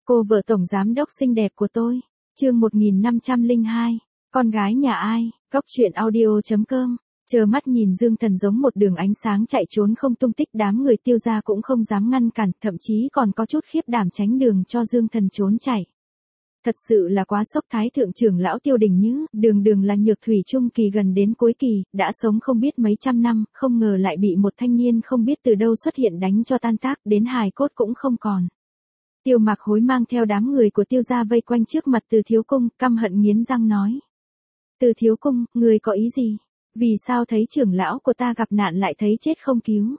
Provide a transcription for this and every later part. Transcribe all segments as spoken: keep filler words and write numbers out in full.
Cô vợ tổng giám đốc xinh đẹp của tôi. Chương một nghìn năm trăm lẻ hai. Con gái nhà ai? Góc truyện audio chấm com. Trơ mắt nhìn Dương Thần giống một đường ánh sáng chạy trốn không tung tích, đám người Tiêu gia cũng không dám ngăn cản, thậm chí còn có chút khiếp đảm tránh đường cho Dương Thần trốn chạy. Thật sự là quá sốc. Thái thượng trưởng lão Tiêu Đình Nhứ, đường đường là nhược thủy trung kỳ gần đến cuối kỳ, đã sống không biết mấy trăm năm, không ngờ lại bị một thanh niên không biết từ đâu xuất hiện đánh cho tan tác, đến hài cốt cũng không còn. Tiêu Mạc Hối mang theo đám người của Tiêu gia vây quanh trước mặt Từ Thiếu Cung, căm hận nghiến răng nói: Từ Thiếu Cung, người có ý gì? Vì sao thấy trưởng lão của ta gặp nạn lại thấy chết không cứu?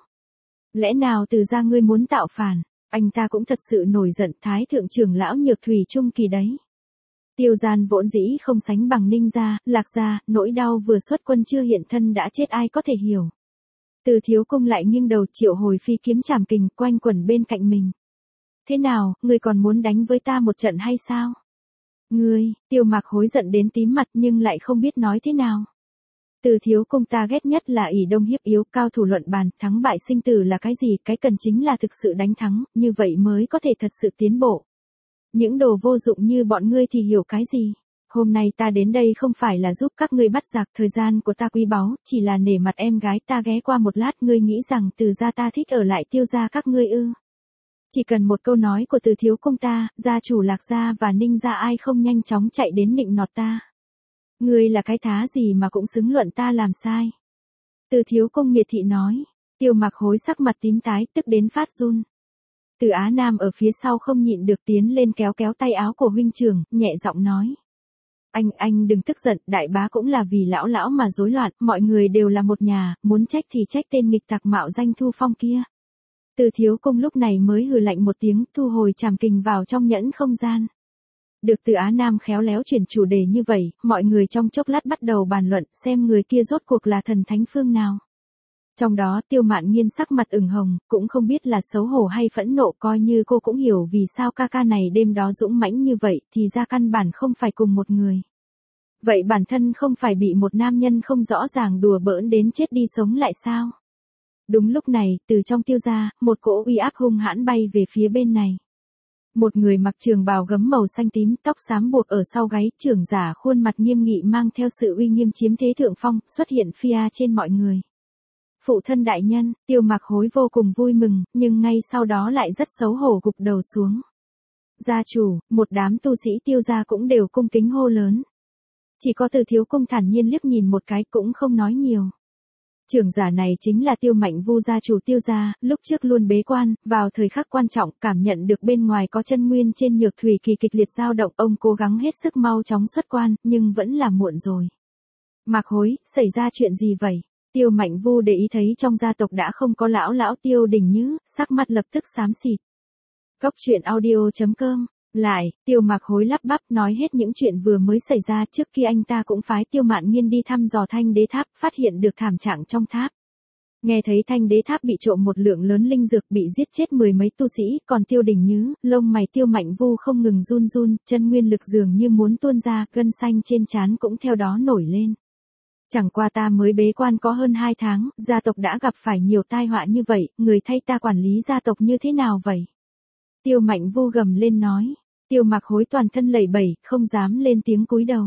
Lẽ nào Từ gia ngươi muốn tạo phản? Anh ta cũng thật sự nổi giận. Thái thượng trưởng lão nhược thủy trung kỳ đấy. Tiêu gian vốn dĩ không sánh bằng Ninh gia, Lạc gia, nỗi đau vừa xuất quân chưa hiện thân đã chết ai có thể hiểu. Từ Thiếu Cung lại nghiêng đầu triệu hồi phi kiếm trảm kình quanh quẩn bên cạnh mình. Thế nào, ngươi còn muốn đánh với ta một trận hay sao? Ngươi, Tiêu Mạc Hối giận đến tím mặt nhưng lại không biết nói thế nào. Từ Thiếu Cung ta ghét nhất là ỷ đông hiếp yếu, cao thủ luận bàn, thắng bại sinh tử là cái gì, cái cần chính là thực sự đánh thắng, như vậy mới có thể thật sự tiến bộ. Những đồ vô dụng như bọn ngươi thì hiểu cái gì? Hôm nay ta đến đây không phải là giúp các ngươi bắt giặc, thời gian của ta quý báu, chỉ là nể mặt em gái ta ghé qua một lát. Ngươi nghĩ rằng Từ gia ta thích ở lại Tiêu gia các ngươi ư? Chỉ cần một câu nói của Từ Thiếu Cung ta, gia chủ Lạc gia và Ninh gia ai không nhanh chóng chạy đến nịnh nọt ta. Ngươi là cái thá gì mà cũng xứng luận ta làm sai? Từ Thiếu Cung miệt thị nói. Tiêu Mạc Hối sắc mặt tím tái, tức đến phát run. Từ Á Nam ở phía sau không nhịn được tiến lên kéo kéo tay áo của huynh trưởng, nhẹ giọng nói: Anh, anh đừng tức giận, đại bá cũng là vì lão lão mà rối loạn, mọi người đều là một nhà, muốn trách thì trách tên nghịch tặc mạo danh Thu Phong kia. Từ Thiếu Cung lúc này mới hừ lạnh một tiếng, thu hồi trảm kình vào trong nhẫn không gian. Được Từ Á Nam khéo léo chuyển chủ đề như vậy, mọi người trong chốc lát bắt đầu bàn luận xem người kia rốt cuộc là thần thánh phương nào. Trong đó Tiêu Mạn Nghiên sắc mặt ửng hồng, cũng không biết là xấu hổ hay phẫn nộ, coi như cô cũng hiểu vì sao ca ca này đêm đó dũng mãnh như vậy, thì ra căn bản không phải cùng một người. Vậy bản thân không phải bị một nam nhân không rõ ràng đùa bỡn đến chết đi sống lại sao? Đúng lúc này, từ trong Tiêu gia, một cỗ uy áp hung hãn bay về phía bên này. Một người mặc trường bào gấm màu xanh tím, tóc xám buộc ở sau gáy, trưởng giả khuôn mặt nghiêm nghị mang theo sự uy nghiêm chiếm thế thượng phong, xuất hiện phia trên mọi người. Phụ thân đại nhân, Tiêu Mạc Hối vô cùng vui mừng, nhưng ngay sau đó lại rất xấu hổ gục đầu xuống. Gia chủ, một đám tu sĩ Tiêu gia cũng đều cung kính hô lớn. Chỉ có Từ Thiếu Cung thản nhiên liếc nhìn một cái cũng không nói nhiều. Trưởng giả này chính là Tiêu Mạnh Vu, gia chủ Tiêu gia, lúc trước luôn bế quan, vào thời khắc quan trọng cảm nhận được bên ngoài có chân nguyên trên nhược thủy kỳ kịch liệt dao động, ông cố gắng hết sức mau chóng xuất quan, nhưng vẫn là muộn rồi. Mạc Hối, xảy ra chuyện gì vậy? Tiêu Mạnh Vu để ý thấy trong gia tộc đã không có lão lão Tiêu Đình Nhứ, sắc mặt lập tức xám xịt. Góc truyện audio chấm com. Lại, Tiêu Mạc Hối lắp bắp nói hết những chuyện vừa mới xảy ra. Trước khi anh ta cũng phái Tiêu Mạn Nghiên đi thăm dò Thanh Đế Tháp, phát hiện được thảm trạng trong tháp. Nghe thấy Thanh Đế Tháp bị trộm một lượng lớn linh dược, bị giết chết mười mấy tu sĩ, còn Tiêu Đình Nhứ, lông mày Tiêu Mạnh Vu không ngừng run run, chân nguyên lực dường như muốn tuôn ra, gân xanh trên trán cũng theo đó nổi lên. Chẳng qua ta mới bế quan có hơn hai tháng, gia tộc đã gặp phải nhiều tai họa như vậy, người thay ta quản lý gia tộc như thế nào vậy? Tiêu Mạnh Vu gầm lên nói. Tiêu Mạc Hối toàn thân lẩy bẩy, không dám lên tiếng cúi đầu.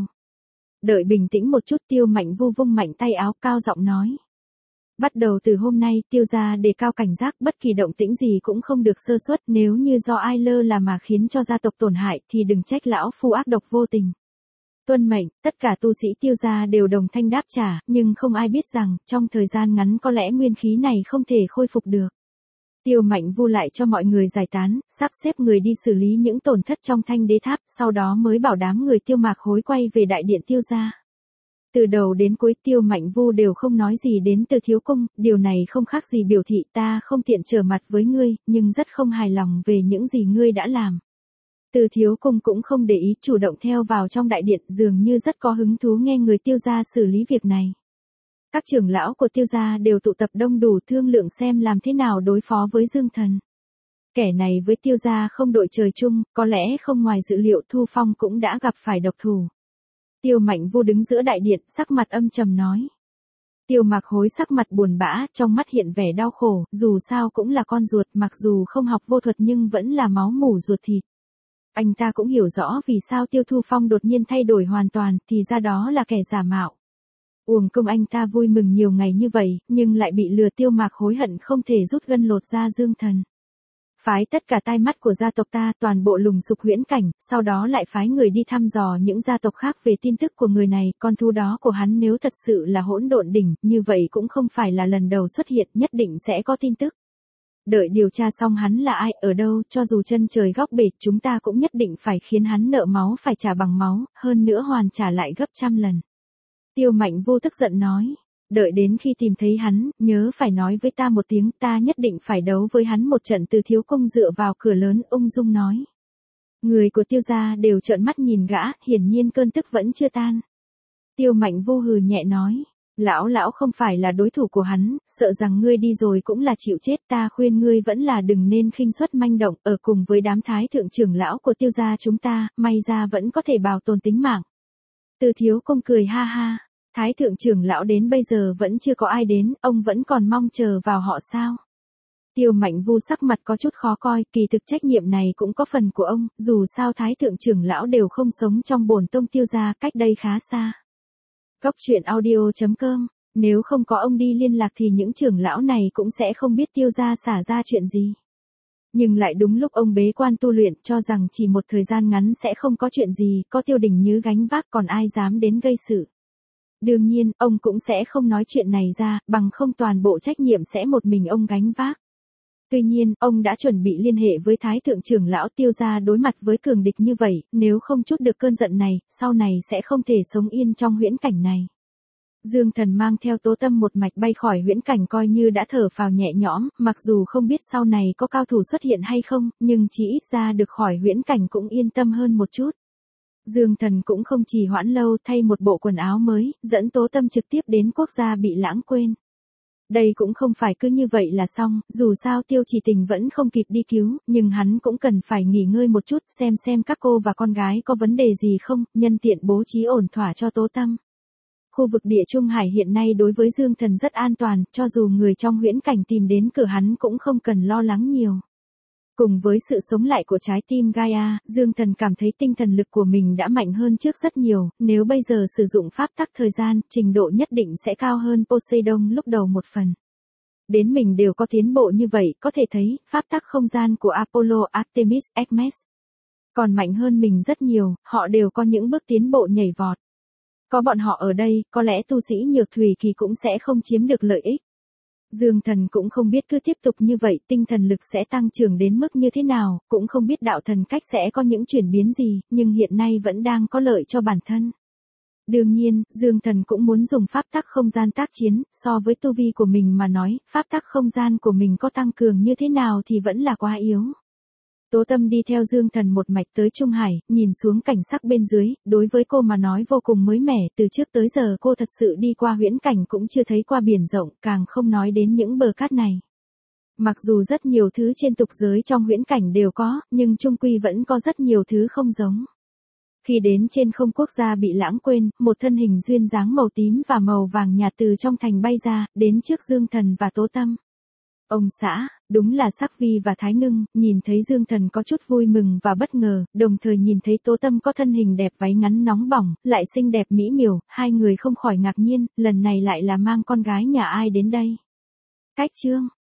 Đợi bình tĩnh một chút, Tiêu Mạnh Vu vung mạnh tay áo, cao giọng nói. Bắt đầu từ hôm nay, Tiêu gia đề cao cảnh giác, bất kỳ động tĩnh gì cũng không được sơ suất, nếu như do ai lơ là mà khiến cho gia tộc tổn hại thì đừng trách lão phu ác độc vô tình. Tuân mệnh, tất cả tu sĩ Tiêu gia đều đồng thanh đáp trả, nhưng không ai biết rằng, trong thời gian ngắn có lẽ nguyên khí này không thể khôi phục được. Tiêu Mạnh Vu lại cho mọi người giải tán, sắp xếp người đi xử lý những tổn thất trong Thanh Đế Tháp, sau đó mới bảo đám người Tiêu Mạc Hối quay về đại điện Tiêu gia. Từ đầu đến cuối Tiêu Mạnh Vu đều không nói gì đến Từ Thiếu Cung, điều này không khác gì biểu thị ta không tiện trở mặt với ngươi, nhưng rất không hài lòng về những gì ngươi đã làm. Từ Thiếu Cung cũng không để ý, chủ động theo vào trong đại điện, dường như rất có hứng thú nghe người Tiêu gia xử lý việc này. Các trưởng lão của Tiêu gia đều tụ tập đông đủ thương lượng xem làm thế nào đối phó với Dương Thần. Kẻ này với Tiêu gia không đội trời chung, có lẽ không ngoài dự liệu Thu Phong cũng đã gặp phải độc thủ. Tiêu Mạnh Vu đứng giữa đại điện, sắc mặt âm trầm nói. Tiêu Mạc Hối sắc mặt buồn bã, trong mắt hiện vẻ đau khổ, dù sao cũng là con ruột, mặc dù không học vô thuật nhưng vẫn là máu mủ ruột thịt. Anh ta cũng hiểu rõ vì sao Tiêu Thu Phong đột nhiên thay đổi hoàn toàn, thì ra đó là kẻ giả mạo. Uổng công anh ta vui mừng nhiều ngày như vậy, nhưng lại bị lừa. Tiêu Mạc hối hận không thể rút gân lột da Dương Thần. Phái tất cả tai mắt của gia tộc ta toàn bộ lùng sục huyễn cảnh, sau đó lại phái người đi thăm dò những gia tộc khác về tin tức của người này. Con thú đó của hắn nếu thật sự là hỗn độn đỉnh, như vậy cũng không phải là lần đầu xuất hiện, nhất định sẽ có tin tức. Đợi điều tra xong hắn là ai, ở đâu, cho dù chân trời góc bể, chúng ta cũng nhất định phải khiến hắn nợ máu phải trả bằng máu, hơn nữa hoàn trả lại gấp trăm lần. Tiêu Mạnh Vô tức giận nói. Đợi đến khi tìm thấy hắn, nhớ phải nói với ta một tiếng, ta nhất định phải đấu với hắn một trận. Từ Thiếu Công dựa vào cửa lớn ung dung nói. Người của Tiêu gia đều trợn mắt nhìn gã, hiển nhiên cơn tức vẫn chưa tan. Tiêu Mạnh Vô hừ nhẹ nói. Lão lão không phải là đối thủ của hắn, sợ rằng ngươi đi rồi cũng là chịu chết. Ta khuyên ngươi vẫn là đừng nên khinh suất manh động, ở cùng với đám thái thượng trưởng lão của Tiêu gia chúng ta, may ra vẫn có thể bảo tồn tính mạng. Từ Thiếu Công cười ha ha. Thái thượng trưởng lão đến bây giờ vẫn chưa có ai đến, ông vẫn còn mong chờ vào họ sao? Tiêu Mạnh Vu sắc mặt có chút khó coi, kỳ thực trách nhiệm này cũng có phần của ông, dù sao thái thượng trưởng lão đều không sống trong bổn tông Tiêu gia, cách đây khá xa. Góc truyện audio chấm com, nếu không có ông đi liên lạc thì những trưởng lão này cũng sẽ không biết Tiêu gia xả ra chuyện gì. Nhưng lại đúng lúc ông bế quan tu luyện, cho rằng chỉ một thời gian ngắn sẽ không có chuyện gì, có Tiêu Đình Như gánh vác còn ai dám đến gây sự. Đương nhiên, ông cũng sẽ không nói chuyện này ra, bằng không toàn bộ trách nhiệm sẽ một mình ông gánh vác. Tuy nhiên, ông đã chuẩn bị liên hệ với Thái thượng trưởng lão Tiêu gia đối mặt với cường địch như vậy, nếu không trút được cơn giận này, sau này sẽ không thể sống yên trong huyễn cảnh này. Dương Thần mang theo Tố Tâm một mạch bay khỏi huyễn cảnh coi như đã thở phào nhẹ nhõm, mặc dù không biết sau này có cao thủ xuất hiện hay không, nhưng chỉ ít ra được khỏi huyễn cảnh cũng yên tâm hơn một chút. Dương Thần cũng không trì hoãn lâu, thay một bộ quần áo mới, dẫn Tố Tâm trực tiếp đến quốc gia bị lãng quên. Đây cũng không phải cứ như vậy là xong, dù sao Tiêu Chỉ Tình vẫn không kịp đi cứu, nhưng hắn cũng cần phải nghỉ ngơi một chút, xem xem các cô và con gái có vấn đề gì không, nhân tiện bố trí ổn thỏa cho Tố Tâm. Khu vực Địa Trung Hải hiện nay đối với Dương Thần rất an toàn, cho dù người trong huyễn cảnh tìm đến cửa hắn cũng không cần lo lắng nhiều. Cùng với sự sống lại của trái tim Gaia, Dương Thần cảm thấy tinh thần lực của mình đã mạnh hơn trước rất nhiều, nếu bây giờ sử dụng pháp tắc thời gian, trình độ nhất định sẽ cao hơn Poseidon lúc đầu một phần. Đến mình đều có tiến bộ như vậy, có thể thấy, pháp tắc không gian của Apollo, Artemis, Hermes còn mạnh hơn mình rất nhiều, họ đều có những bước tiến bộ nhảy vọt. Có bọn họ ở đây, có lẽ tu sĩ Nhược Thủy Kỳ cũng sẽ không chiếm được lợi ích. Dương Thần cũng không biết cứ tiếp tục như vậy tinh thần lực sẽ tăng trưởng đến mức như thế nào, cũng không biết đạo thần cách sẽ có những chuyển biến gì, nhưng hiện nay vẫn đang có lợi cho bản thân. Đương nhiên, Dương Thần cũng muốn dùng pháp tắc không gian tác chiến, so với tu vi của mình mà nói, pháp tắc không gian của mình có tăng cường như thế nào thì vẫn là quá yếu. Tố Tâm đi theo Dương Thần một mạch tới Trung Hải, nhìn xuống cảnh sắc bên dưới, đối với cô mà nói vô cùng mới mẻ, từ trước tới giờ cô thật sự đi qua huyễn cảnh cũng chưa thấy qua biển rộng, càng không nói đến những bờ cát này. Mặc dù rất nhiều thứ trên tục giới trong huyễn cảnh đều có, nhưng chung quy vẫn có rất nhiều thứ không giống. Khi đến trên không quốc gia bị lãng quên, một thân hình duyên dáng màu tím và màu vàng nhạt từ trong thành bay ra, đến trước Dương Thần và Tố Tâm. Ông xã, đúng là Sắc Vi và Thái Ngưng, nhìn thấy Dương Thần có chút vui mừng và bất ngờ, đồng thời nhìn thấy Tố Tâm có thân hình đẹp váy ngắn nóng bỏng, lại xinh đẹp mỹ miều, hai người không khỏi ngạc nhiên, lần này lại là mang con gái nhà ai đến đây. Cách chương